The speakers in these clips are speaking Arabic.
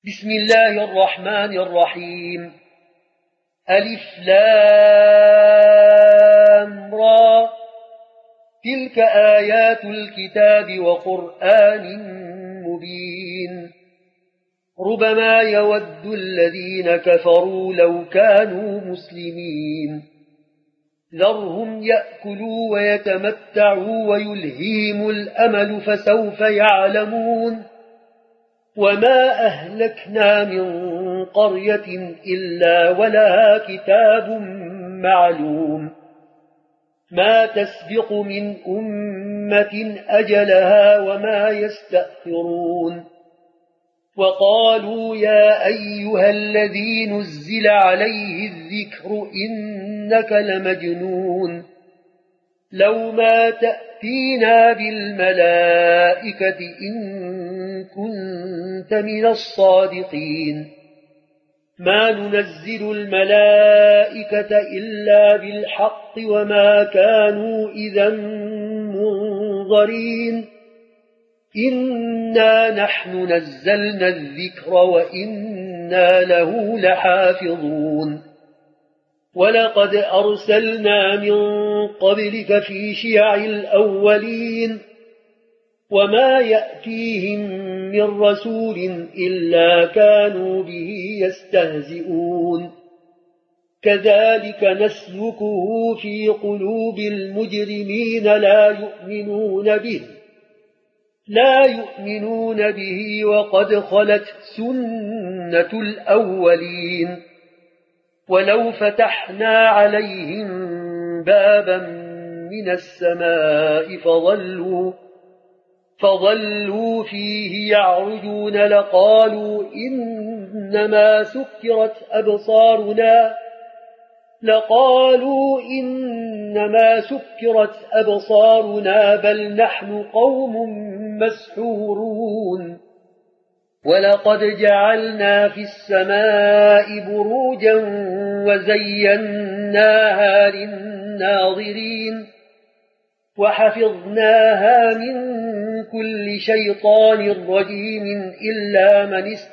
بسم الله الرحمن الرحيم. ألف لام را، تلك آيات الكتاب وقرآن مبين. ربما يود الذين كفروا لو كانوا مسلمين. ذرهم يأكلوا ويتمتعوا ويلهيهم الأمل فسوف يعلمون. وما أهلكنا من قرية إلا ولها كتاب معلوم، ما تسبق من أمة أجلها وما يستأخرون. وقالوا يا أيها الذي نزل عليه الذكر إنك لمجنون، لو ما تأتينا بالملائكة إن كنت من الصادقين. ما ننزل الملائكة إلا بالحق وما كانوا إذا منظرين. إنا نحن نزلنا الذكر وإنا له لحافظون. ولقد أرسلنا من قبلك في شيع الأولين، وما يأتيهم من رسول إلا كانوا به يستهزئون. كذلك نسلكه في قلوب المجرمين لا يؤمنون به وقد خلت سنة الأولين. ولو فتحنا عليهم بابا من السماء فظلوا فيه يعرجون لقالوا إنما سكرت أبصارنا بل نحن قوم مسحورون. ولقد جعلنا في السماء بروجا وزيناها للناظرين وحفظناها من كل شيطان رجيم إلا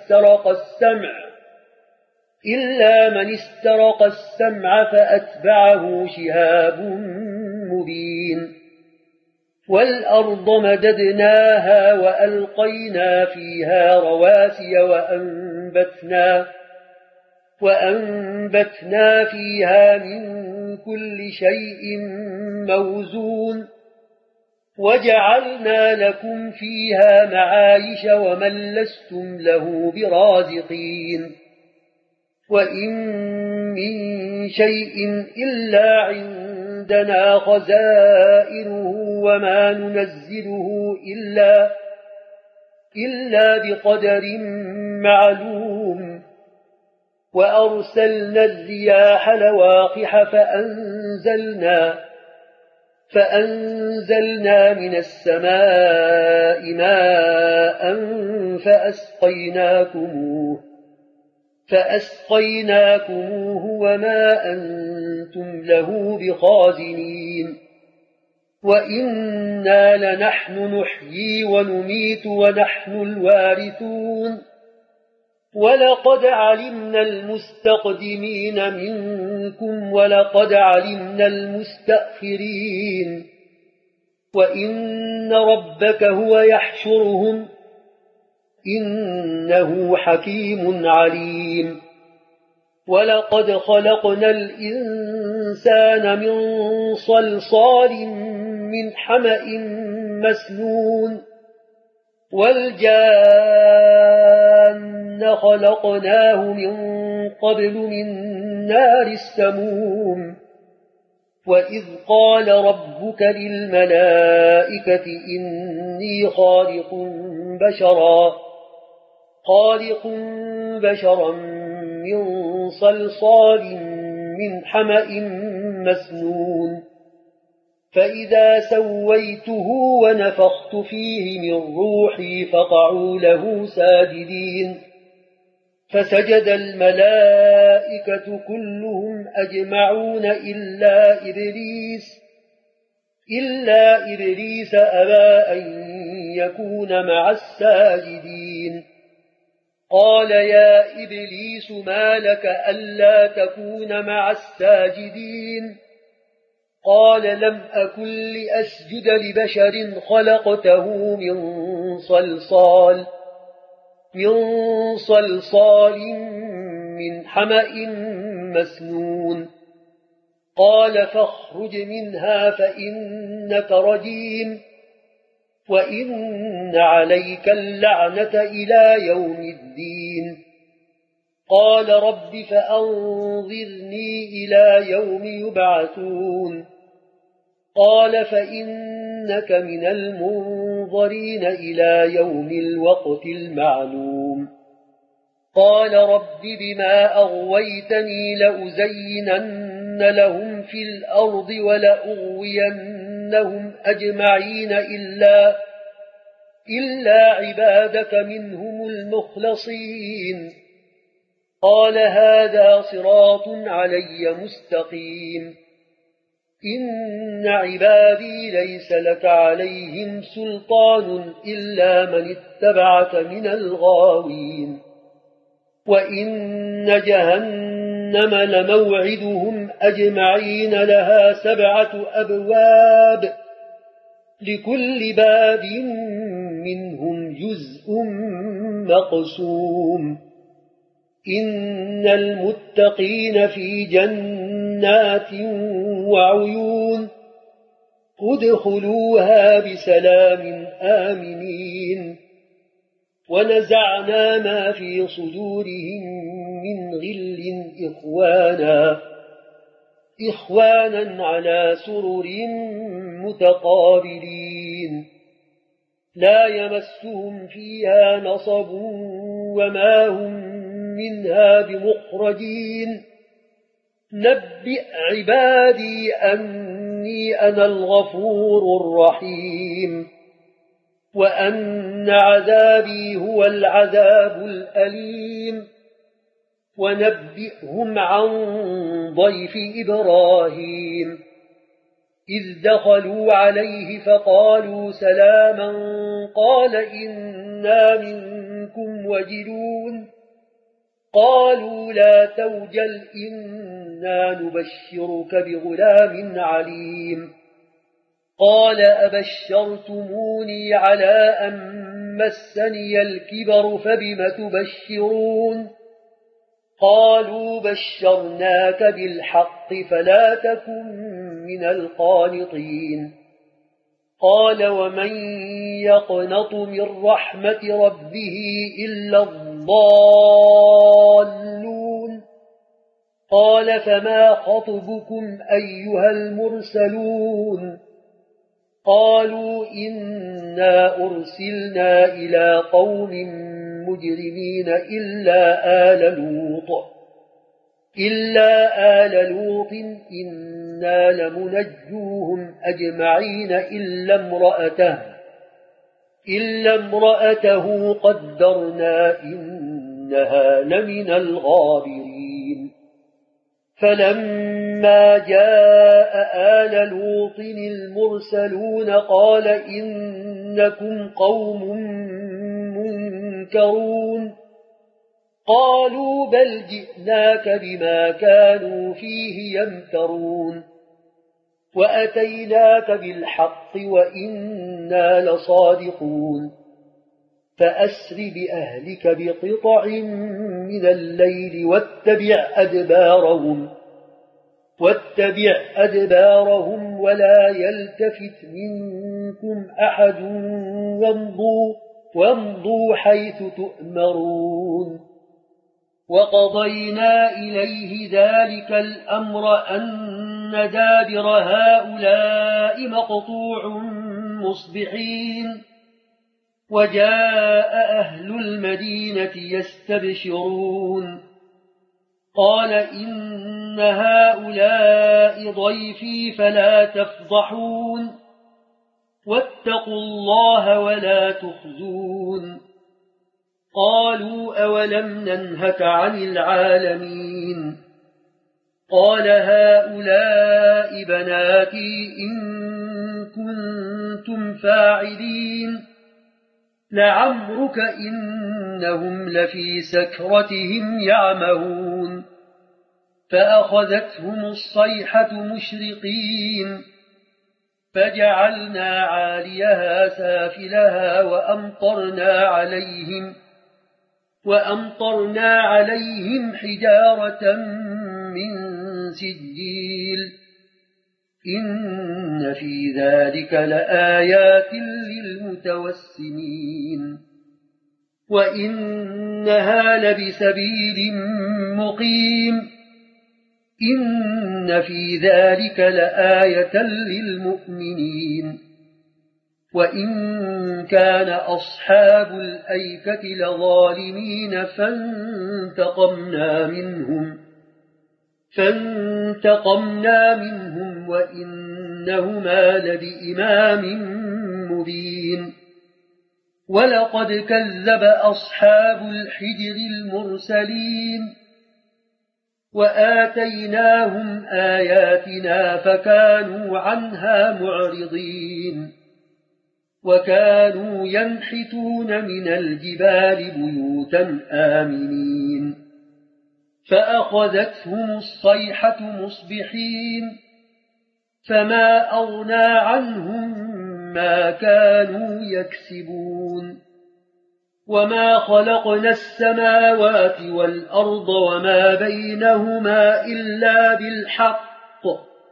من استرق السمع فأتبعه شهاب مبين. والأرض مددناها وألقينا فيها رواسي وأنبتنا فيها من كل شيء موزون. وجعلنا لكم فيها معايش ومن لستم له برازقين. وإن من شيء إلا عندنا خزائنه وما ننزله إلا بقدر معلوم. وأرسلنا الرياح لواقح فأنزلنا من السماء ماء فأسقيناكموه وما أنتم له بخازنين. وإنا لنحن نحيي ونميت ونحن الوارثون. ولقد علمنا المستقدمين منكم ولقد علمنا المستأخرين. وإن ربك هو يحشرهم إنه حكيم عليم. ولقد خلقنا الإنسان من صلصال من حمأ مسنون. والجان خلقناه من قبل من نار السموم. وإذ قال ربك للملائكة إني خالق بشرا من صلصال من حمأ مسنون. فإذا سويته ونفخت فيه من روحي فقعوا له ساجدين. فسجد الملائكة كلهم أجمعون إلا إبليس أبى أن يكون مع الساجدين. قال يا إبليس ما لك ألا تكون مع الساجدين قال لم أكن لأسجد لبشر خلقته من صلصال من حمأ مسنون قال فاخرج منها فإنك رجيم وإن عليك اللعنة إلى يوم الدين قال رب فأنظرني إلى يوم يبعثون قال فإنك من المنظرين إلى يوم الوقت المعلوم قال رب بما أغويتني لأزينن لهم في الأرض ولأغوينهم أجمعين إلا عبادك منهم المخلصين قال هذا صراط علي مستقيم إن عبادي ليس لك عليهم سلطان إلا من اتبعك من الغاوين وإن جهنم لموعدهم أجمعين لها 7 أبواب لكل باب منهم جزء مقسوم إن المتقين في جنات وعيون ادخلوها بسلام آمنين ونزعنا ما في صدورهم من غل إخوانا على سرر متقابلين لا يمسهم فيها نصب وما هم منها بمخرجين نبئ عبادي أني أنا الغفور الرحيم وأن عذابي هو العذاب الأليم ونبئهم عن ضيف إبراهيم إذ دخلوا عليه فقالوا سلاما قال إنا منكم وجلون قالوا لا توجل إنا نبشرك بغلام عليم قال أبشرتموني على أن مسني الكبر فبم تبشرون قالوا بشرناك بالحق فلا تكن من القانطين قال ومن يقنط من رحمة ربه إلا الضالون قال فما خطبكم أيها المرسلون قالوا إنا أرسلنا إلى قوم مجرمين إلا آل لوط إنا لمنجوهم أجمعين إلا امرأته قدرنا إنها لمن الغابرين فلما جاء آل لوط المرسلون قال إنكم قوم منكرون قالوا بل جئناك بما كانوا فيه يمترون وأتيناك بالحق وإنا لصادقون فأسر بأهلك بقطع من الليل واتبع أدبارهم ولا يلتفت منكم أحد وامضوا حيث تؤمرون وقضينا إليه ذلك الأمر أن دابر هؤلاء مقطوع مصبحين وجاء أهل المدينة يستبشرون قال إن هؤلاء ضيفي فلا تفضحون واتقوا الله ولا تخزون قالوا أولم ننهك عن العالمين قال هؤلاء بناتي إن كنتم فاعلين لعمرك إنهم لفي سكرتهم يعمهون فأخذتهم الصيحة مشرقين فجعلنا عاليها سافلها وأمطرنا عليهم حجارة من سجيل إن في ذلك لآيات للمتوسمين وإنها لبسبيل مقيم إن في ذلك لآية للمؤمنين وإن كان أصحاب الأيكة لظالمين فانتقمنا منهم وإنهما لبإمام مبين ولقد كذب أصحاب الحجر المرسلين وآتيناهم آياتنا فكانوا عنها معرضين وكانوا ينحتون من الجبال بيوتا آمنين فأخذتهم الصيحة مصبحين فما أغنى عنهم ما كانوا يكسبون وما خلقنا السماوات والأرض وما بينهما إلا بالحق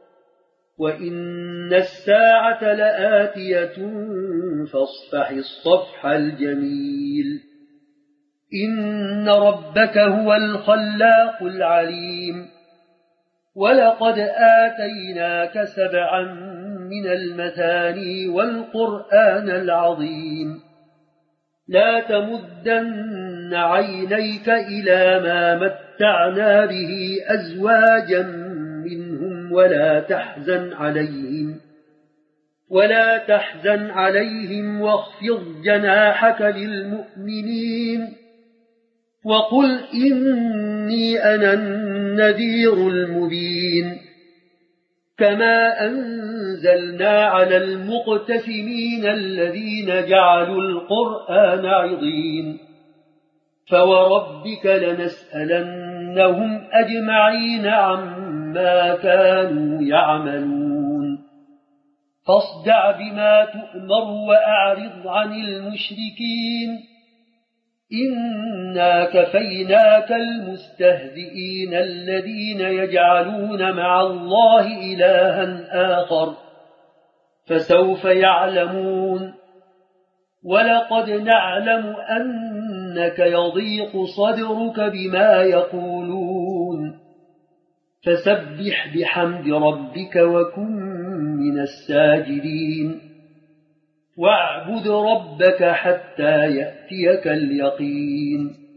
وإن الساعة لآتية فاصفح الصفح الجميل إن ربك هو الخلاق العليم ولقد آتيناك 7 من المثاني والقرآن العظيم لا تمدن عينيك إلى ما متعنا به أزواجا منهم ولا تحزن عليهم واخفض جناحك للمؤمنين وقل إني أنا النذير المبين كما أنزلنا على المقتسمين الذين جعلوا القرآن عضين فوربك لنسألنهم أجمعين عما كانوا يعملون فاصدع بما تؤمر وأعرض عن المشركين إنا كفيناك المستهزئين الذين يجعلون مع الله إلها آخر فسوف يعلمون ولقد نعلم أنك يضيق صدرك بما يقولون فسبح بحمد ربك وكن من الساجدين واعبد ربك حتى يأتيك اليقين